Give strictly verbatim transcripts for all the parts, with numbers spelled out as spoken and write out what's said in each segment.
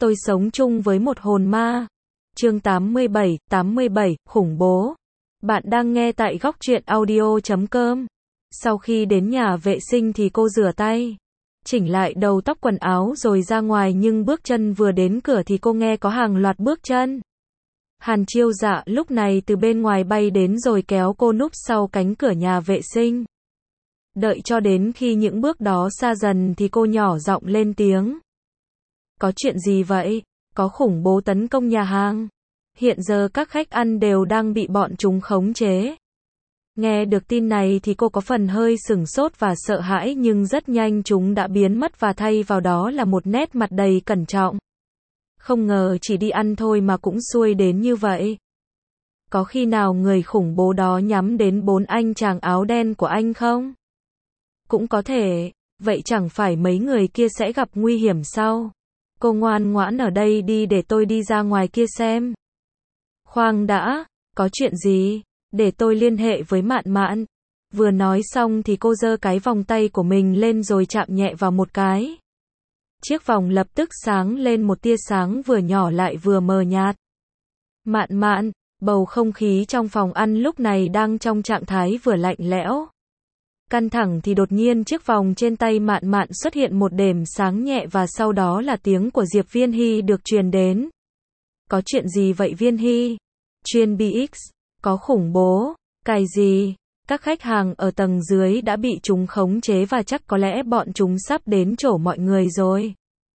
Tôi sống chung với một hồn ma. Chương tám mươi bảy, tám mươi bảy, khủng bố. Bạn đang nghe tại góc truyện audio chấm com. Sau khi đến nhà vệ sinh thì cô rửa tay, chỉnh lại đầu tóc quần áo rồi ra ngoài, nhưng bước chân vừa đến cửa thì cô nghe có hàng loạt bước chân. Hàn Chiêu Dạ lúc này từ bên ngoài bay đến rồi kéo cô núp sau cánh cửa nhà vệ sinh. Đợi cho đến khi những bước đó xa dần thì cô nhỏ giọng lên tiếng. Có chuyện gì vậy? Có khủng bố tấn công nhà hàng. Hiện giờ các khách ăn đều đang bị bọn chúng khống chế. Nghe được tin này thì cô có phần hơi sửng sốt và sợ hãi, nhưng rất nhanh chúng đã biến mất và thay vào đó là một nét mặt đầy cẩn trọng. Không ngờ chỉ đi ăn thôi mà cũng xui đến như vậy. Có khi nào người khủng bố đó nhắm đến bốn anh chàng áo đen của anh không? Cũng có thể, vậy chẳng phải mấy người kia sẽ gặp nguy hiểm sau? Cô ngoan ngoãn ở đây đi để tôi đi ra ngoài kia xem. Khoan đã, có chuyện gì? Để tôi liên hệ với Mạn Mạn. Vừa nói xong thì cô giơ cái vòng tay của mình lên rồi chạm nhẹ vào một cái. Chiếc vòng lập tức sáng lên một tia sáng vừa nhỏ lại vừa mờ nhạt. Mạn Mạn, bầu không khí trong phòng ăn lúc này đang trong trạng thái vừa lạnh lẽo, căng thẳng thì đột nhiên chiếc vòng trên tay Mạn Mạn xuất hiện một đốm sáng nhẹ và sau đó là tiếng của Diệp Viên Hy được truyền đến. Có chuyện gì vậy Viên Hy? Chuyên bê ích, có khủng bố, cái gì? Các khách hàng ở tầng dưới đã bị chúng khống chế và chắc có lẽ bọn chúng sắp đến chỗ mọi người rồi.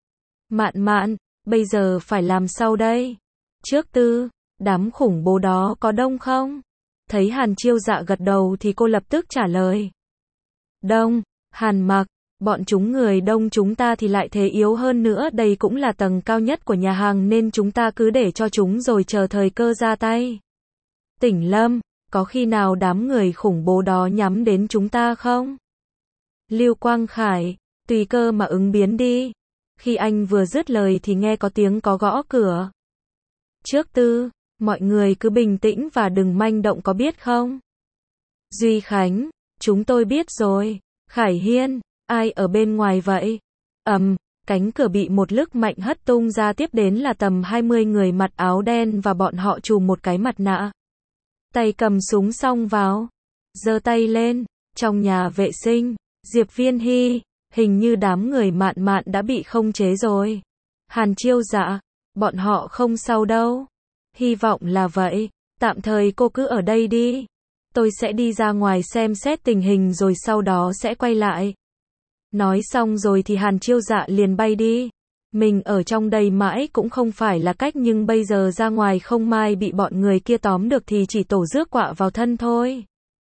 Mạn Mạn, bây giờ phải làm sao đây? Trước tư, đám khủng bố đó có đông không? Thấy Hàn Chiêu Dạ gật đầu thì cô lập tức trả lời. Đông, Hàn Mặc, bọn chúng người đông chúng ta thì lại thế yếu hơn nữa, đây cũng là tầng cao nhất của nhà hàng nên chúng ta cứ để cho chúng rồi chờ thời cơ ra tay. Tỉnh Lâm, có khi nào đám người khủng bố đó nhắm đến chúng ta không? Lưu Quang Khải, tùy cơ mà ứng biến đi. Khi anh vừa dứt lời thì nghe có tiếng có gõ cửa. Trước tư, mọi người cứ bình tĩnh và đừng manh động có biết không? Duy Khánh, chúng tôi biết rồi. Khải Hiên, ai ở bên ngoài vậy? Ầm, um, cánh cửa bị một lực mạnh hất tung ra, tiếp đến là tầm hai mươi người mặc áo đen và bọn họ trùm một cái mặt nạ. Tay cầm súng xông vào, giơ tay lên. Trong nhà vệ sinh, Diệp Viên Hy, hình như đám người Mạn Mạn đã bị khống chế rồi. Hàn Chiêu Dạ, bọn họ không sao đâu. Hy vọng là vậy, tạm thời cô cứ ở đây đi. Tôi sẽ đi ra ngoài xem xét tình hình rồi sau đó sẽ quay lại. Nói xong rồi thì Hàn Chiêu Dạ liền bay đi. Mình ở trong đây mãi cũng không phải là cách, nhưng bây giờ ra ngoài không may bị bọn người kia tóm được thì chỉ tổ rước quạ vào thân thôi.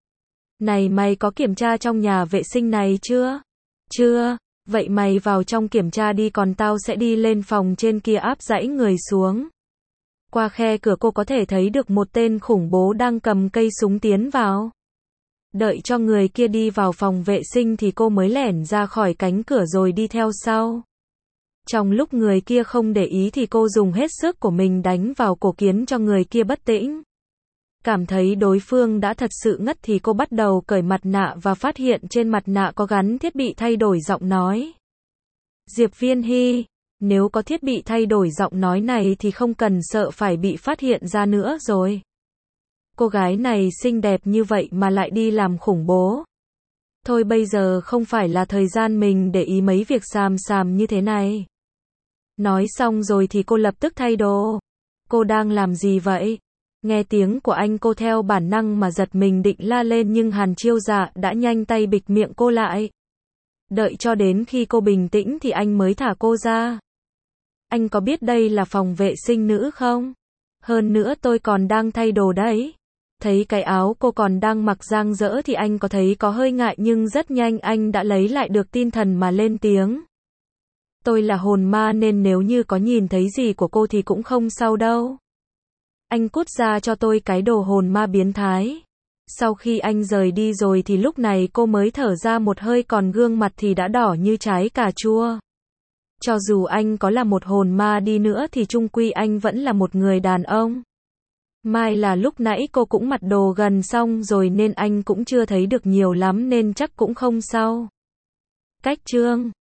Này mày có kiểm tra trong nhà vệ sinh này chưa? Chưa, vậy mày vào trong kiểm tra đi, còn tao sẽ đi lên phòng trên kia áp dãy người xuống. Qua khe cửa cô có thể thấy được một tên khủng bố đang cầm cây súng tiến vào. Đợi cho người kia đi vào phòng vệ sinh thì cô mới lẻn ra khỏi cánh cửa rồi đi theo sau. Trong lúc người kia không để ý thì cô dùng hết sức của mình đánh vào cổ khiến cho người kia bất tĩnh. Cảm thấy đối phương đã thật sự ngất thì cô bắt đầu cởi mặt nạ và phát hiện trên mặt nạ có gắn thiết bị thay đổi giọng nói. Diệp Viên Hy, nếu có thiết bị thay đổi giọng nói này thì không cần sợ phải bị phát hiện ra nữa rồi. Cô gái này xinh đẹp như vậy mà lại đi làm khủng bố. Thôi bây giờ không phải là thời gian mình để ý mấy việc xàm xàm như thế này. Nói xong rồi thì cô lập tức thay đồ. Cô đang làm gì vậy? Nghe tiếng của anh cô theo bản năng mà giật mình định la lên, nhưng Hàn Chiêu Dạ đã nhanh tay bịt miệng cô lại. Đợi cho đến khi cô bình tĩnh thì anh mới thả cô ra. Anh có biết đây là phòng vệ sinh nữ không? Hơn nữa tôi còn đang thay đồ đấy. Thấy cái áo cô còn đang mặc dang dỡ thì anh có thấy có hơi ngại, nhưng rất nhanh anh đã lấy lại được tinh thần mà lên tiếng. Tôi là hồn ma nên nếu như có nhìn thấy gì của cô thì cũng không sao đâu. Anh cút ra cho tôi cái đồ hồn ma biến thái. Sau khi anh rời đi rồi thì lúc này cô mới thở ra một hơi, còn gương mặt thì đã đỏ như trái cà chua. Cho dù anh có là một hồn ma đi nữa thì chung quy anh vẫn là một người đàn ông. Mai là lúc nãy cô cũng mặc đồ gần xong rồi nên anh cũng chưa thấy được nhiều lắm nên chắc cũng không sao. Cách chương